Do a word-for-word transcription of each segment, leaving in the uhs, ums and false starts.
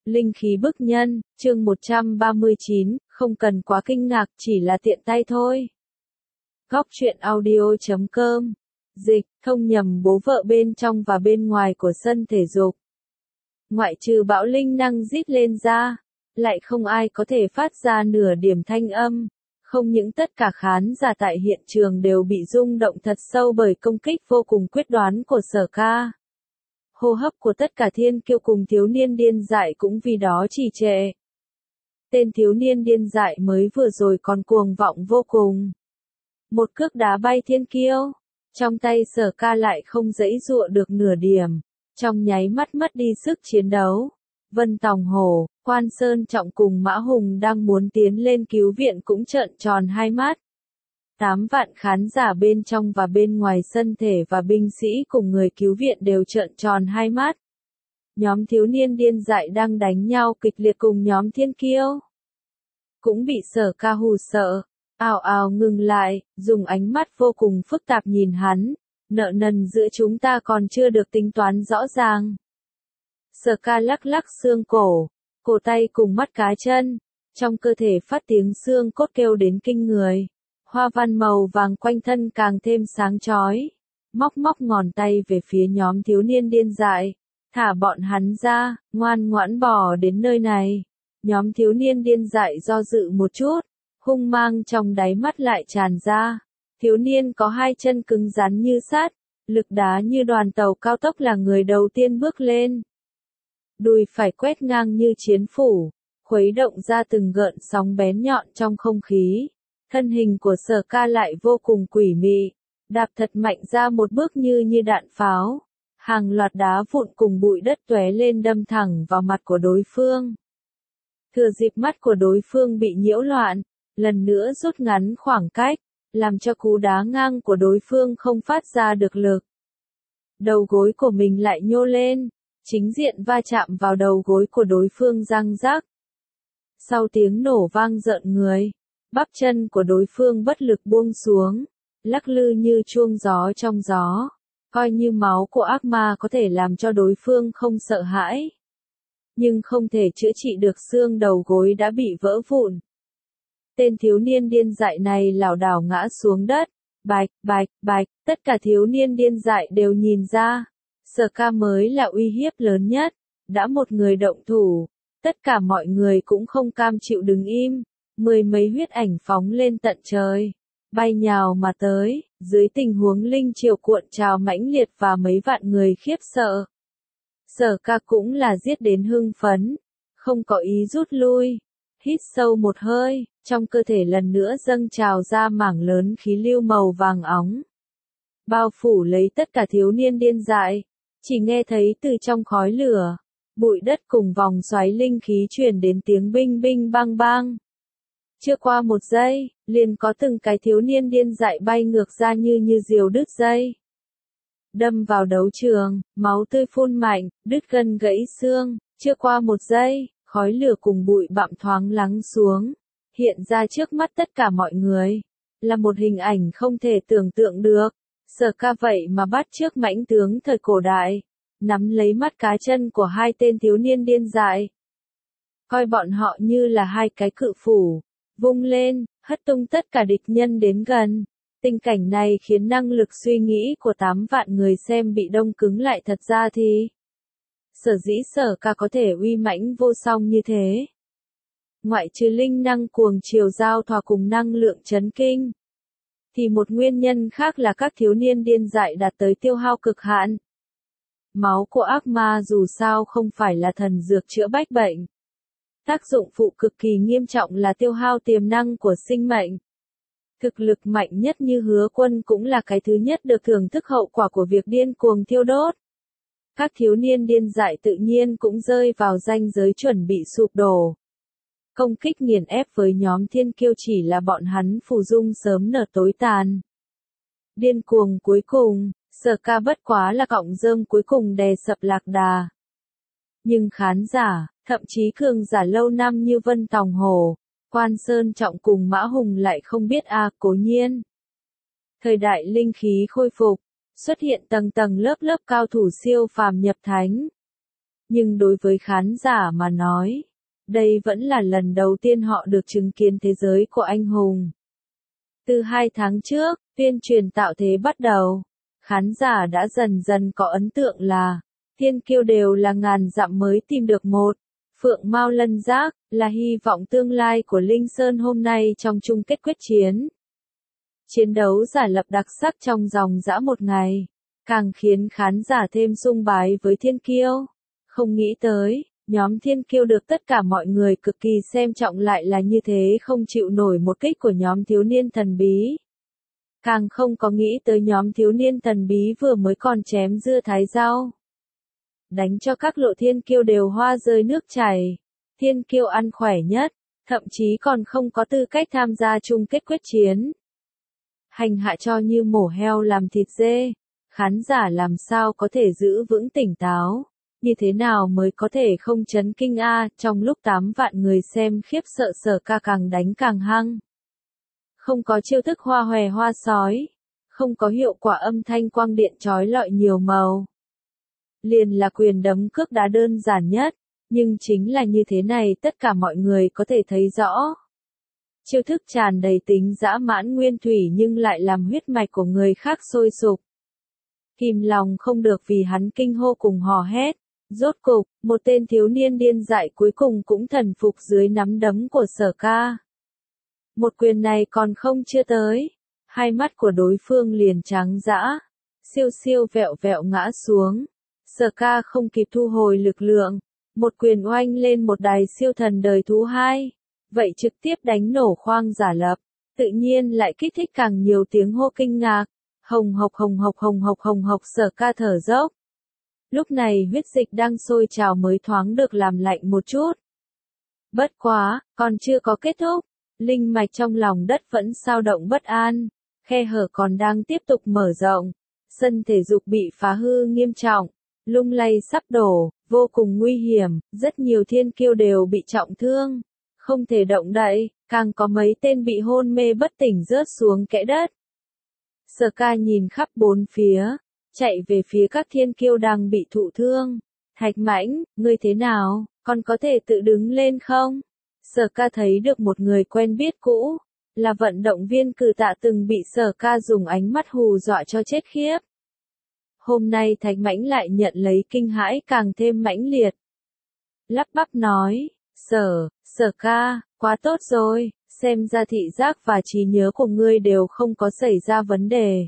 Linh khí bức nhân, chương một trăm ba mươi chín, không cần quá kinh ngạc, chỉ là tiện tay thôi. Góc truyện audio chấm com. Dịch, thông nhầm bố vợ bên trong và bên ngoài của sân thể dục. Ngoại trừ bão linh năng rít lên ra, lại không ai có thể phát ra nửa điểm thanh âm. Không những tất cả khán giả tại hiện trường đều bị rung động thật sâu bởi công kích vô cùng quyết đoán của Sở Ca. Hô hấp của tất cả thiên kiêu cùng thiếu niên điên dại cũng vì đó trì trệ. Tên thiếu niên điên dại mới vừa rồi còn cuồng vọng vô cùng. Một cước đá bay thiên kiêu, trong tay Sở Ca lại không giãy giụa được nửa điểm, trong nháy mắt mất đi sức chiến đấu. Vân Tòng Hổ, Quan Sơn Trọng cùng Mã Hùng đang muốn tiến lên cứu viện cũng trợn tròn hai mắt. Tám vạn khán giả bên trong và bên ngoài sân thể và binh sĩ cùng người cứu viện đều trợn tròn hai mắt. Nhóm thiếu niên điên dại đang đánh nhau kịch liệt cùng nhóm thiên kiêu. Cũng bị Sở Ca hù sợ, ào ào ngừng lại, dùng ánh mắt vô cùng phức tạp nhìn hắn. Nợ nần giữa chúng ta còn chưa được tính toán rõ ràng. Sở Ca lắc lắc xương cổ, cổ tay cùng mắt cá chân, trong cơ thể phát tiếng xương cốt kêu đến kinh người. Hoa văn màu vàng quanh thân càng thêm sáng chói. Móc móc ngón tay về phía nhóm thiếu niên điên dại. Thả bọn hắn ra, ngoan ngoãn bỏ đến nơi này. Nhóm thiếu niên điên dại do dự một chút, hung mang trong đáy mắt lại tràn ra. Thiếu niên có hai chân cứng rắn như sắt, lực đá như đoàn tàu cao tốc là người đầu tiên bước lên. Đùi phải quét ngang như chiến phủ, khuấy động ra từng gợn sóng bén nhọn trong không khí. Thân hình của Sở Ca lại vô cùng quỷ mị, đạp thật mạnh ra một bước như như đạn pháo. Hàng loạt đá vụn cùng bụi đất tóe lên đâm thẳng vào mặt của đối phương. Thừa dịp mắt của đối phương bị nhiễu loạn, lần nữa rút ngắn khoảng cách, làm cho cú đá ngang của đối phương không phát ra được lực. Đầu gối của mình lại nhô lên, chính diện va chạm vào đầu gối của đối phương răng rắc. Sau tiếng nổ vang rợn người, bắp chân của đối phương bất lực buông xuống, lắc lư như chuông gió trong gió. Coi như máu của ác ma có thể làm cho đối phương không sợ hãi, nhưng không thể chữa trị được xương đầu gối đã bị vỡ vụn. Tên thiếu niên điên dại này lảo đảo ngã xuống đất, bạch, bạch, bạch, tất cả thiếu niên điên dại đều nhìn ra. Sở Ca mới là uy hiếp lớn nhất, đã một người động thủ, tất cả mọi người cũng không cam chịu đứng im. Mười mấy huyết ảnh phóng lên tận trời, bay nhào mà tới, dưới tình huống linh triều cuộn trào mãnh liệt và mấy vạn người khiếp sợ. Sở Ca cũng là giết đến hưng phấn, không có ý rút lui. Hít sâu một hơi, trong cơ thể lần nữa dâng trào ra mảng lớn khí lưu màu vàng óng. Bao phủ lấy tất cả thiếu niên điên dại, chỉ nghe thấy từ trong khói lửa, bụi đất cùng vòng xoáy linh khí truyền đến tiếng binh binh bang bang. Chưa qua một giây, liền có từng cái thiếu niên điên dại bay ngược ra như như diều đứt dây. Đâm vào đấu trường, máu tươi phun mạnh, đứt gân gãy xương. Chưa qua một giây, khói lửa cùng bụi bặm thoáng lắng xuống. Hiện ra trước mắt tất cả mọi người. Là một hình ảnh không thể tưởng tượng được. Sở Ca vậy mà bắt chước mãnh tướng thời cổ đại. Nắm lấy mắt cá chân của hai tên thiếu niên điên dại. Coi bọn họ như là hai cái cự phủ. Vung lên, hất tung tất cả địch nhân đến gần. Tình cảnh này khiến năng lực suy nghĩ của tám vạn người xem bị đông cứng lại. Thật ra thì sở dĩ Sở Ca có thể uy mãnh vô song như thế, ngoại trừ linh năng cuồng chiều giao thoa cùng năng lượng chấn kinh, thì một nguyên nhân khác là các thiếu niên điên dại đạt tới tiêu hao cực hạn. Máu của ác ma dù sao không phải là thần dược chữa bách bệnh. Tác dụng phụ cực kỳ nghiêm trọng là tiêu hao tiềm năng của sinh mệnh. Thực lực mạnh nhất như Hứa Quân cũng là cái thứ nhất được thưởng thức hậu quả của việc điên cuồng thiêu đốt. Các thiếu niên điên dại tự nhiên cũng rơi vào ranh giới chuẩn bị sụp đổ. Công kích nghiền ép với nhóm thiên kiêu chỉ là bọn hắn phù dung sớm nở tối tàn. Điên cuồng cuối cùng, Sở Ca bất quá là cọng rơm cuối cùng đè sập lạc đà. Nhưng khán giả, thậm chí cường giả lâu năm như Vân Tòng Hổ, Quan Sơn Trọng cùng Mã Hùng lại không biết a à, cố nhiên. Thời đại linh khí khôi phục, xuất hiện tầng tầng lớp lớp cao thủ siêu phàm nhập thánh. Nhưng đối với khán giả mà nói, đây vẫn là lần đầu tiên họ được chứng kiến thế giới của anh hùng. Từ hai tháng trước, tuyên truyền tạo thế bắt đầu, khán giả đã dần dần có ấn tượng là thiên kiêu đều là ngàn dặm mới tìm được một. Phượng Mao Lân Giác là hy vọng tương lai của Linh Sơn hôm nay trong chung kết quyết chiến. Chiến đấu giả lập đặc sắc trong dòng dã một ngày, càng khiến khán giả thêm sung bái với thiên kiêu. Không nghĩ tới, nhóm thiên kiêu được tất cả mọi người cực kỳ xem trọng lại là như thế, không chịu nổi một kích của nhóm thiếu niên thần bí. Càng không có nghĩ tới nhóm thiếu niên thần bí vừa mới còn chém dưa thái rau. Đánh cho các lộ thiên kiêu đều hoa rơi nước chảy. Thiên kiêu ăn khỏe nhất, thậm chí còn không có tư cách tham gia chung kết quyết chiến. Hành hạ cho như mổ heo làm thịt dê, khán giả làm sao có thể giữ vững tỉnh táo, như thế nào mới có thể không chấn kinh a? Trong lúc tám vạn người xem khiếp sợ, Sở Ca càng đánh càng hăng. Không có chiêu thức hoa hòe hoa sói, không có hiệu quả âm thanh quang điện chói lọi nhiều màu. Liền là quyền đấm cước đá đơn giản nhất, nhưng chính là như thế này tất cả mọi người có thể thấy rõ. Chiêu thức tràn đầy tính dã mãn nguyên thủy nhưng lại làm huyết mạch của người khác sôi sục. Kìm lòng không được vì hắn kinh hô cùng hò hét. Rốt cục, một tên thiếu niên điên dại cuối cùng cũng thần phục dưới nắm đấm của Sở Ca. Một quyền này còn không chưa tới, hai mắt của đối phương liền trắng dã, siêu siêu vẹo vẹo ngã xuống. Sở Ca không kịp thu hồi lực lượng, một quyền oanh lên một đài siêu thần đời thú hai, vậy trực tiếp đánh nổ khoang giả lập, tự nhiên lại kích thích càng nhiều tiếng hô kinh ngạc. Hồng hộc hồng hộc hồng hộc hồng hộc, Sở Ca thở dốc. Lúc này huyết dịch đang sôi trào mới thoáng được làm lạnh một chút. Bất quá, còn chưa có kết thúc, linh mạch trong lòng đất vẫn xao động bất an, khe hở còn đang tiếp tục mở rộng, sân thể dục bị phá hư nghiêm trọng, lung lay sắp đổ, vô cùng nguy hiểm, rất nhiều thiên kiêu đều bị trọng thương, không thể động đậy, càng có mấy tên bị hôn mê bất tỉnh rớt xuống kẽ đất. Sở Ca nhìn khắp bốn phía, chạy về phía các thiên kiêu đang bị thụ thương. Thạch Mãnh, ngươi thế nào, con có thể tự đứng lên không? Sở Ca thấy được một người quen biết cũ, là vận động viên Cử Tạ từng bị Sở Ca dùng ánh mắt hù dọa cho chết khiếp. Hôm nay Thạch Mãnh lại nhận lấy kinh hãi càng thêm mãnh liệt. Lắp bắp nói, Sở, Sở Ca, quá tốt rồi, xem ra thị giác và trí nhớ của ngươi đều không có xảy ra vấn đề.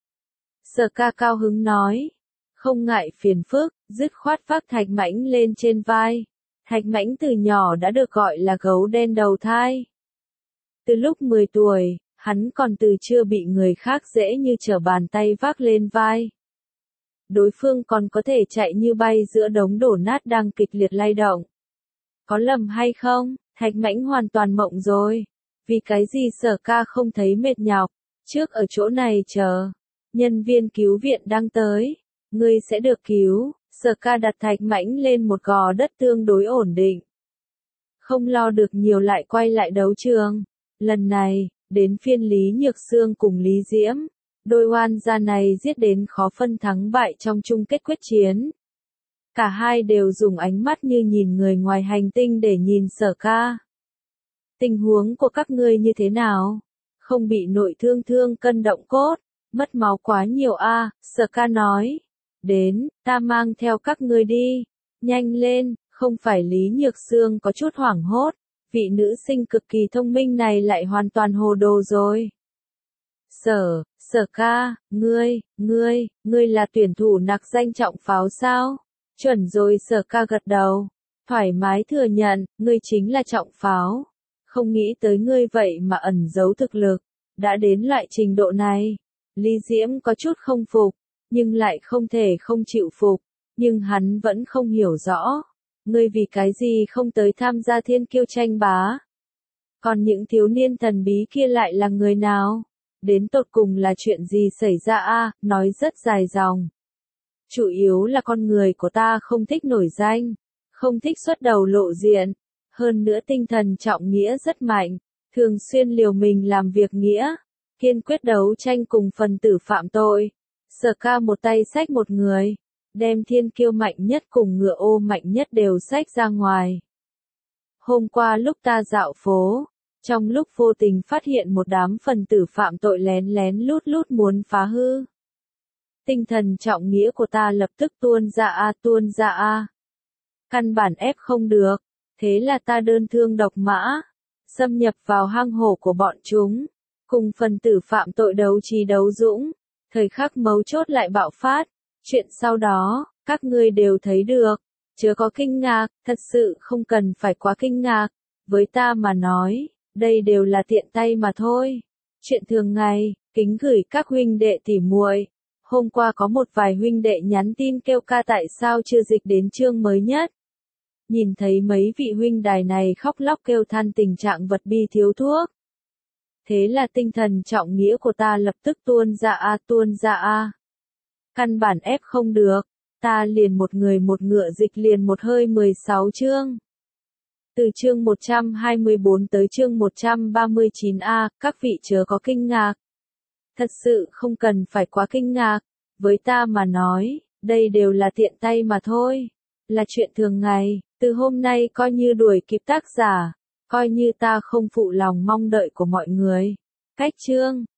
Sở Ca cao hứng nói, không ngại phiền phức, dứt khoát vác Thạch Mãnh lên trên vai. Thạch Mãnh từ nhỏ đã được gọi là gấu đen đầu thai. Từ lúc mười tuổi, hắn còn từ chưa bị người khác dễ như trở bàn tay vác lên vai. Đối phương còn có thể chạy như bay giữa đống đổ nát đang kịch liệt lay động. Có lầm hay không, Thạch Mãnh hoàn toàn mộng rồi. Vì cái gì Sở Ca không thấy mệt nhọc, trước ở chỗ này chờ. Nhân viên cứu viện đang tới, ngươi sẽ được cứu. Sở Ca đặt Thạch Mãnh lên một gò đất tương đối ổn định. Không lo được nhiều lại quay lại đấu trường. Lần này, đến phiên Lý Nhược Sương cùng Lý Diễm. Đôi oan gia này giết đến khó phân thắng bại trong chung kết quyết chiến. Cả hai đều dùng ánh mắt như nhìn người ngoài hành tinh để nhìn Sở Ca. Tình huống của các ngươi như thế nào? Không bị nội thương thương cân động cốt, mất máu quá nhiều a? À, Sở Ca nói. Đến, ta mang theo các ngươi đi. Nhanh lên, không phải Lý Nhược Sương có chút hoảng hốt. Vị nữ sinh cực kỳ thông minh này lại hoàn toàn hồ đồ rồi. Sở, Sở Ca, ngươi, ngươi, ngươi là tuyển thủ nặc danh trọng pháo sao? Chuẩn rồi, Sở Ca gật đầu. Thoải mái thừa nhận, ngươi chính là trọng pháo. Không nghĩ tới ngươi vậy mà ẩn giấu thực lực. Đã đến loại trình độ này. Lý Diễm có chút không phục, nhưng lại không thể không chịu phục. Nhưng hắn vẫn không hiểu rõ. Ngươi vì cái gì không tới tham gia thiên kiêu tranh bá? Còn những thiếu niên thần bí kia lại là người nào? Đến tột cùng là chuyện gì xảy ra a? À, nói rất dài dòng. Chủ yếu là con người của ta không thích nổi danh, không thích xuất đầu lộ diện, hơn nữa tinh thần trọng nghĩa rất mạnh, thường xuyên liều mình làm việc nghĩa, kiên quyết đấu tranh cùng phần tử phạm tội. Sở Ca một tay xách một người, đem thiên kiêu mạnh nhất cùng ngựa ô mạnh nhất đều xách ra ngoài. Hôm qua lúc ta dạo phố, trong lúc vô tình phát hiện một đám phần tử phạm tội lén lén lút lút muốn phá hư. Tinh thần trọng nghĩa của ta lập tức tuôn ra a tuôn ra a. Căn bản ép không được, thế là ta đơn thương độc mã, xâm nhập vào hang hổ của bọn chúng, cùng phần tử phạm tội đấu trí đấu dũng, thời khắc mấu chốt lại bạo phát. Chuyện sau đó, các ngươi đều thấy được, chớ có kinh ngạc, thật sự không cần phải quá kinh ngạc, với ta mà nói, đây đều là tiện tay mà thôi. Chuyện thường ngày, kính gửi các huynh đệ tỉ muội. Hôm qua có một vài huynh đệ nhắn tin kêu ca tại sao chưa dịch đến chương mới nhất. Nhìn thấy mấy vị huynh đài này khóc lóc kêu than tình trạng vật bi thiếu thuốc. Thế là tinh thần trọng nghĩa của ta lập tức tuôn ra a tuôn ra a. Căn bản ép không được, ta liền một người một ngựa dịch liền một hơi mười sáu chương. Từ chương một trăm hai mươi bốn tới chương một trăm ba mươi chín a, các vị chớ có kinh ngạc. Thật sự không cần phải quá kinh ngạc, với ta mà nói, đây đều là tiện tay mà thôi, là chuyện thường ngày, từ hôm nay coi như đuổi kịp tác giả, coi như ta không phụ lòng mong đợi của mọi người. Cách chương